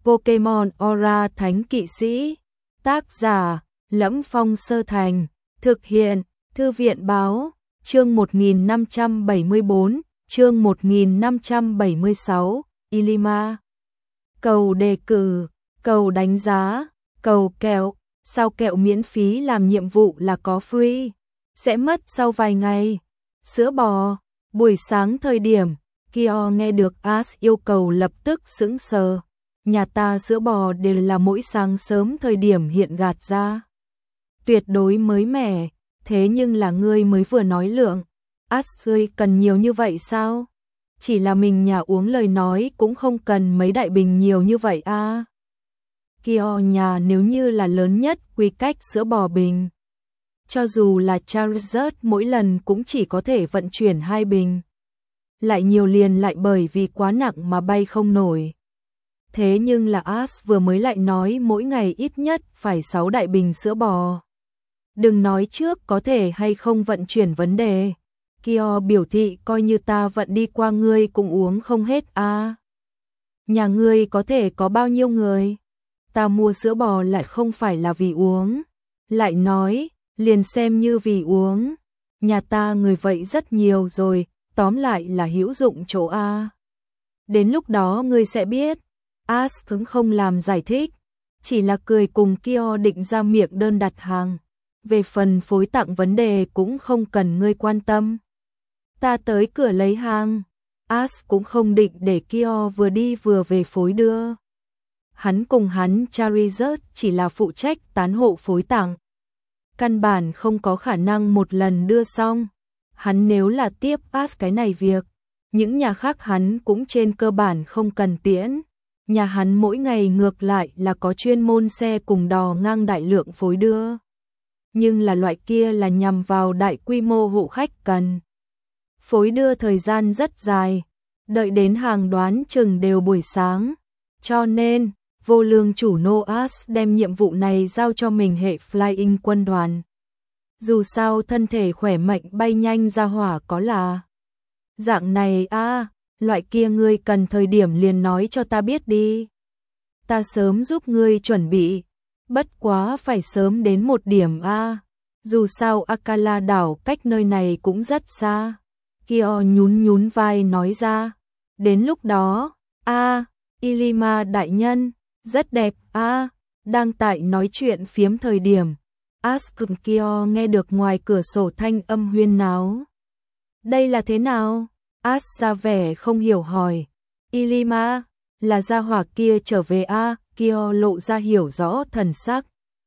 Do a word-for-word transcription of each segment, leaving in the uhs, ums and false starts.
Pokemon Aura Thánh Kỵ Sĩ. Tác giả: Lẫm Phong Sơ Thành. Thực hiện: Thư viện Báo. Chương một nghìn năm trăm bảy mươi bốn, chương một nghìn năm trăm bảy mươi sáu, Ilima. Cầu đề cử, cầu đánh giá, cầu kẹo, sao kẹo miễn phí làm nhiệm vụ là có free, sẽ mất sau vài ngày. Sữa bò, buổi sáng thời điểm, Kyo nghe được Ash yêu cầu lập tức sững sờ. Nhà ta sữa bò đều là mỗi sáng sớm thời điểm hiện gạt ra. Tuyệt đối mới mẻ, thế nhưng là ngươi mới vừa nói lượng. Ash ơi, cần nhiều như vậy sao? Chỉ là mình nhà uống lời nói cũng không cần mấy đại bình nhiều như vậy a. À. Kyo nhà nếu như là lớn nhất quy cách sữa bò bình. Cho dù là Charizard mỗi lần cũng chỉ có thể vận chuyển hai bình. Lại nhiều liền lại bởi vì quá nặng mà bay không nổi. Thế nhưng là Ash vừa mới lại nói mỗi ngày ít nhất phải sáu đại bình sữa bò. Đừng nói trước có thể hay không vận chuyển vấn đề. Kyo biểu thị coi như ta vận đi qua ngươi cũng uống không hết a. À. Nhà ngươi có thể có bao nhiêu người? Ta mua sữa bò lại không phải là vì uống. Lại nói, liền xem như vì uống. Nhà ta người vậy rất nhiều rồi, tóm lại là hữu dụng chỗ a. À. Đến lúc đó ngươi sẽ biết. Ash cũng không làm giải thích, chỉ là cười cùng Kyo định ra miệng đơn đặt hàng. Về phần phối tặng vấn đề cũng không cần ngươi quan tâm. Ta tới cửa lấy hàng. Ash cũng không định để Kyo vừa đi vừa về phối đưa. Hắn cùng hắn Charizard chỉ là phụ trách tán hộ phối tặng. Căn bản không có khả năng một lần đưa xong. Hắn nếu là tiếp Ash cái này việc, những nhà khác hắn cũng trên cơ bản không cần tiễn. Nhà hắn mỗi ngày ngược lại là có chuyên môn xe cùng đò ngang đại lượng phối đưa. Nhưng là loại kia là nhằm vào đại quy mô hộ khách cần. Phối đưa thời gian rất dài, đợi đến hàng đoán chừng đều buổi sáng. Cho nên, vô lương chủ Noas đem nhiệm vụ này giao cho mình hệ Flying quân đoàn. Dù sao thân thể khỏe mạnh bay nhanh ra hỏa có là. Dạng này a à, loại kia ngươi cần thời điểm liền nói cho ta biết đi. Ta sớm giúp ngươi chuẩn bị. Bất quá phải sớm đến một điểm a. À. Dù sao Akala đảo cách nơi này cũng rất xa. Kyo nhún nhún vai nói ra. Đến lúc đó, a, à, Ilima đại nhân, rất đẹp a. À. Đang tại nói chuyện phiếm thời điểm, Ash cùng Kyo nghe được ngoài cửa sổ thanh âm huyên náo. Đây là thế nào? Ash ra vẻ không hiểu hỏi. Ilima, là gia hỏa kia trở về a. À? Kyo lộ ra hiểu rõ thần sắc.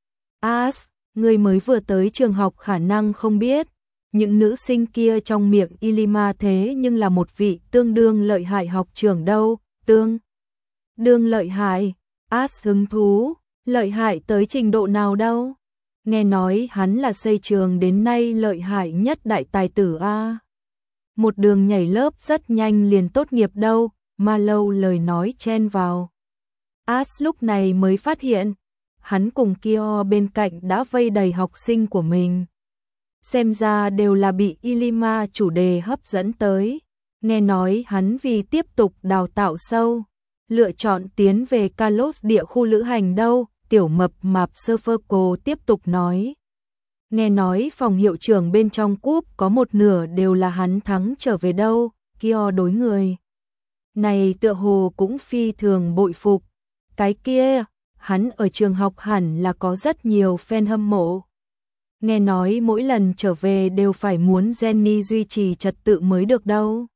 Ash, người mới vừa tới trường học khả năng không biết. Những nữ sinh kia trong miệng Ilima thế nhưng là một vị tương đương lợi hại học trưởng đâu. Tương đương lợi hại. Ash hứng thú. Lợi hại tới trình độ nào đâu? Nghe nói hắn là xây trường đến nay lợi hại nhất đại tài tử a. Một đường nhảy lớp rất nhanh liền tốt nghiệp đâu. Mà lâu lời nói chen vào. Ash lúc này mới phát hiện, hắn cùng Kyo bên cạnh đã vây đầy học sinh của mình. Xem ra đều là bị Ilima chủ đề hấp dẫn tới. Nghe nói hắn vì tiếp tục đào tạo sâu, lựa chọn tiến về Kalos địa khu lữ hành đâu. Tiểu mập mạp Surferco tiếp tục nói. Nghe nói phòng hiệu trưởng bên trong cúp có một nửa đều là hắn thắng trở về đâu. Kyo đối người này tựa hồ cũng phi thường bội phục. Cái kia, hắn ở trường học hẳn là có rất nhiều fan hâm mộ. Nghe nói mỗi lần trở về đều phải muốn Jenny duy trì trật tự mới được đâu.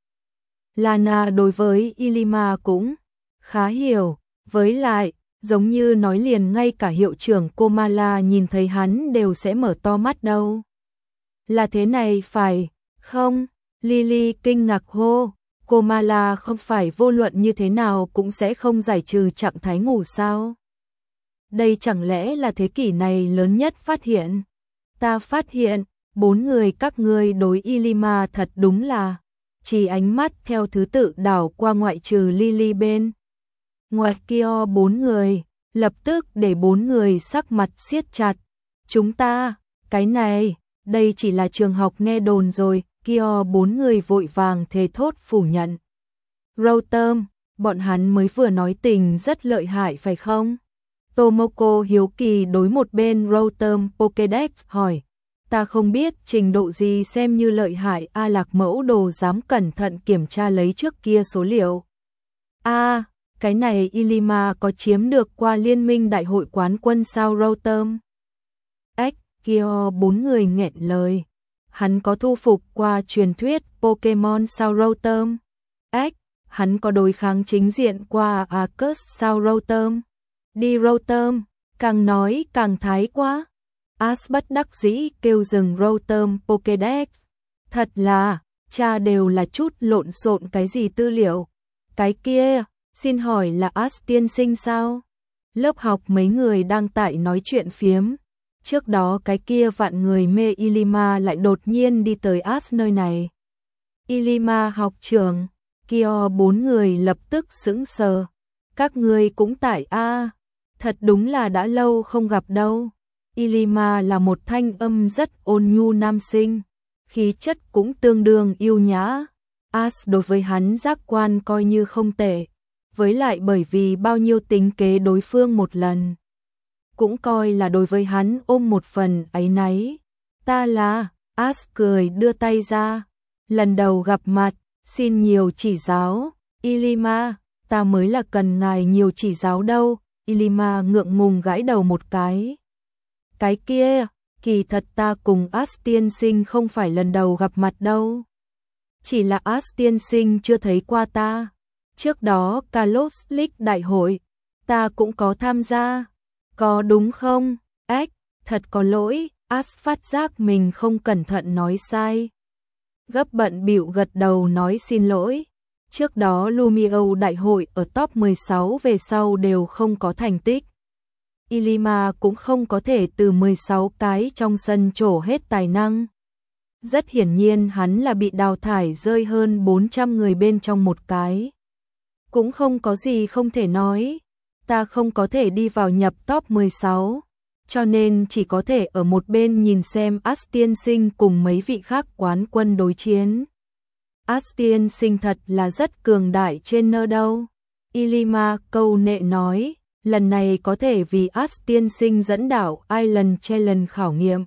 Lana đối với Ilima cũng khá hiểu. Với lại, giống như nói liền ngay cả hiệu trưởng Komala nhìn thấy hắn đều sẽ mở to mắt đâu. Là thế này phải, không? Lily kinh ngạc hô. Komala không phải vô luận như thế nào cũng sẽ không giải trừ trạng thái ngủ sao? Đây chẳng lẽ là thế kỷ này lớn nhất phát hiện? Ta phát hiện, bốn người các ngươi đối Ilima thật đúng là chỉ ánh mắt theo thứ tự đảo qua ngoại trừ Lily bên. Ngoài kia bốn người, lập tức để bốn người sắc mặt siết chặt. Chúng ta, cái này, đây chỉ là trường học nghe đồn rồi. Kia bốn người vội vàng thề thốt phủ nhận. Rotom, bọn hắn mới vừa nói tình rất lợi hại phải không? Tomoko hiếu kỳ đối một bên Rotom Pokédex hỏi. Ta không biết trình độ gì xem như lợi hại. A Lạc Mẫu Đồ dám cẩn thận kiểm tra lấy trước kia số liệu. A, à, cái này Ilima có chiếm được qua liên minh đại hội quán quân sao Rotom? Ếch, kia bốn người nghẹn lời. Hắn có thu phục qua truyền thuyết Pokemon sao Rotom? Ếch, hắn có đối kháng chính diện qua Arceus sao Rotom? Đi Rotom, càng nói càng thái quá. Ash bất đắc dĩ kêu dừng Rotom Pokédex. Thật là, cha đều là chút lộn xộn cái gì tư liệu. Cái kia, xin hỏi là Ash tiên sinh sao? Lớp học mấy người đang tại nói chuyện phiếm. Trước đó cái kia vạn người mê Ilima lại đột nhiên đi tới Ash nơi này. Ilima học trưởng, kia bốn người lập tức sững sờ. Các người cũng tại a, thật đúng là đã lâu không gặp đâu. Ilima là một thanh âm rất ôn nhu nam sinh, khí chất cũng tương đương yêu nhã. Ash đối với hắn giác quan coi như không tệ, với lại bởi vì bao nhiêu tính kế đối phương một lần, cũng coi là đối với hắn ôm một phần áy náy. Ta là, Ash cười đưa tay ra, lần đầu gặp mặt, xin nhiều chỉ giáo. Ilima, ta mới là cần ngài nhiều chỉ giáo đâu. Ilima ngượng ngùng gãi đầu một cái. Cái kia, kỳ thật ta cùng Ash tiên sinh không phải lần đầu gặp mặt đâu. Chỉ là Ash tiên sinh chưa thấy qua ta. Trước đó Kalos League đại hội, ta cũng có tham gia. Có đúng không? Ếch, thật có lỗi. Ash phát giác mình không cẩn thận nói sai. Gấp bận bịu gật đầu nói xin lỗi. Trước đó Lumio đại hội ở top mười sáu về sau đều không có thành tích. Ilima cũng không có thể từ mười sáu cái trong sân trổ hết tài năng. Rất hiển nhiên hắn là bị đào thải rơi hơn bốn trăm người bên trong một cái. Cũng không có gì không thể nói. Ta không có thể đi vào nhập top mười sáu, cho nên chỉ có thể ở một bên nhìn xem Ash tiên sinh cùng mấy vị khác quán quân đối chiến. Ash tiên sinh thật là rất cường đại trên nơ đâu. Ilima câu nệ nói, lần này có thể vì Ash tiên sinh dẫn đảo Island Challenge khảo nghiệm.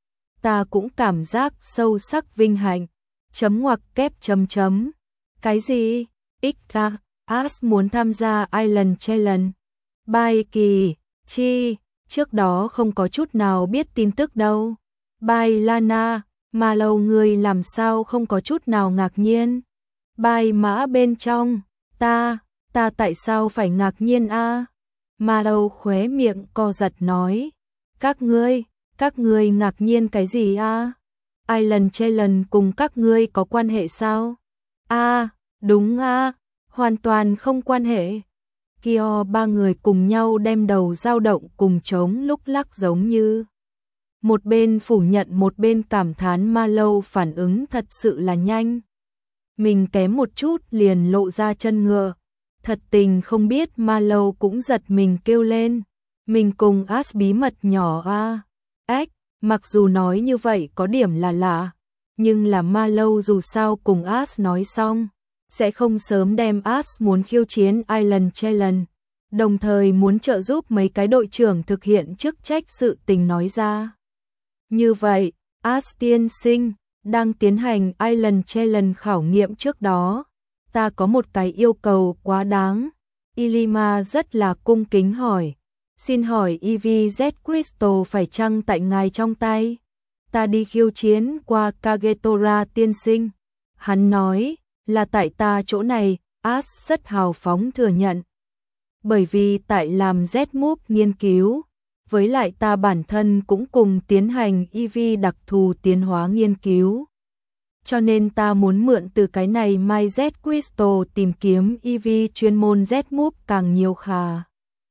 Ta cũng cảm giác sâu sắc vinh hạnh. Chấm ngoặc kép chấm chấm. Cái gì? ích ca, Ash muốn tham gia Island Challenge. Bai kỳ, chi, trước đó không có chút nào biết tin tức đâu. Bai Lana, mà lâu người làm sao không có chút nào ngạc nhiên. Bai mã bên trong, ta, ta tại sao phải ngạc nhiên a? Mà lâu khóe miệng co giật nói. Các ngươi, các ngươi ngạc nhiên cái gì a? Island Challenge cùng các ngươi có quan hệ sao? A, đúng a, hoàn toàn không quan hệ. Kia ba người cùng nhau đem đầu dao động cùng trống lúc lắc giống như. Một bên phủ nhận một bên cảm thán Ma Lâu phản ứng thật sự là nhanh. Mình kém một chút liền lộ ra chân ngựa. Thật tình không biết Ma Lâu cũng giật mình kêu lên. Mình cùng Ash bí mật nhỏ a. Ếch, mặc dù nói như vậy có điểm là lạ, nhưng là Ma Lâu dù sao cùng Ash nói xong, sẽ không sớm đem Ash muốn khiêu chiến Island Challenge, đồng thời muốn trợ giúp mấy cái đội trưởng thực hiện chức trách sự tình nói ra. Như vậy, Ash tiên sinh, đang tiến hành Island Challenge khảo nghiệm trước đó, ta có một cái yêu cầu quá đáng. Ilima rất là cung kính hỏi. Xin hỏi e vê Z Crystal phải chăng tại ngài trong tay? Ta đi khiêu chiến qua Kagetora tiên sinh. Hắn nói, là tại ta chỗ này. Ash rất hào phóng thừa nhận. Bởi vì tại làm Z-Move nghiên cứu, với lại ta bản thân cũng cùng tiến hành e vê đặc thù tiến hóa nghiên cứu. Cho nên ta muốn mượn từ cái này My Z Crystal tìm kiếm e vê chuyên môn Z-Move càng nhiều khả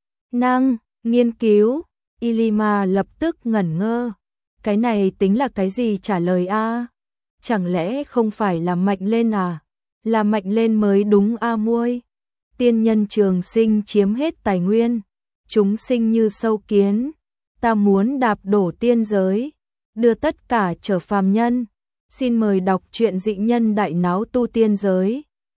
năng nghiên cứu. Ilima lập tức ngẩn ngơ. Cái này tính là cái gì trả lời a? Chẳng lẽ không phải là mạnh lên à? Là mạnh lên mới đúng a muôi. Tiên nhân trường sinh chiếm hết tài nguyên, chúng sinh như sâu kiến. Ta muốn đạp đổ tiên giới, đưa tất cả trở phàm nhân. Xin mời đọc truyện Dị Nhân Đại Náo Tu Tiên Giới.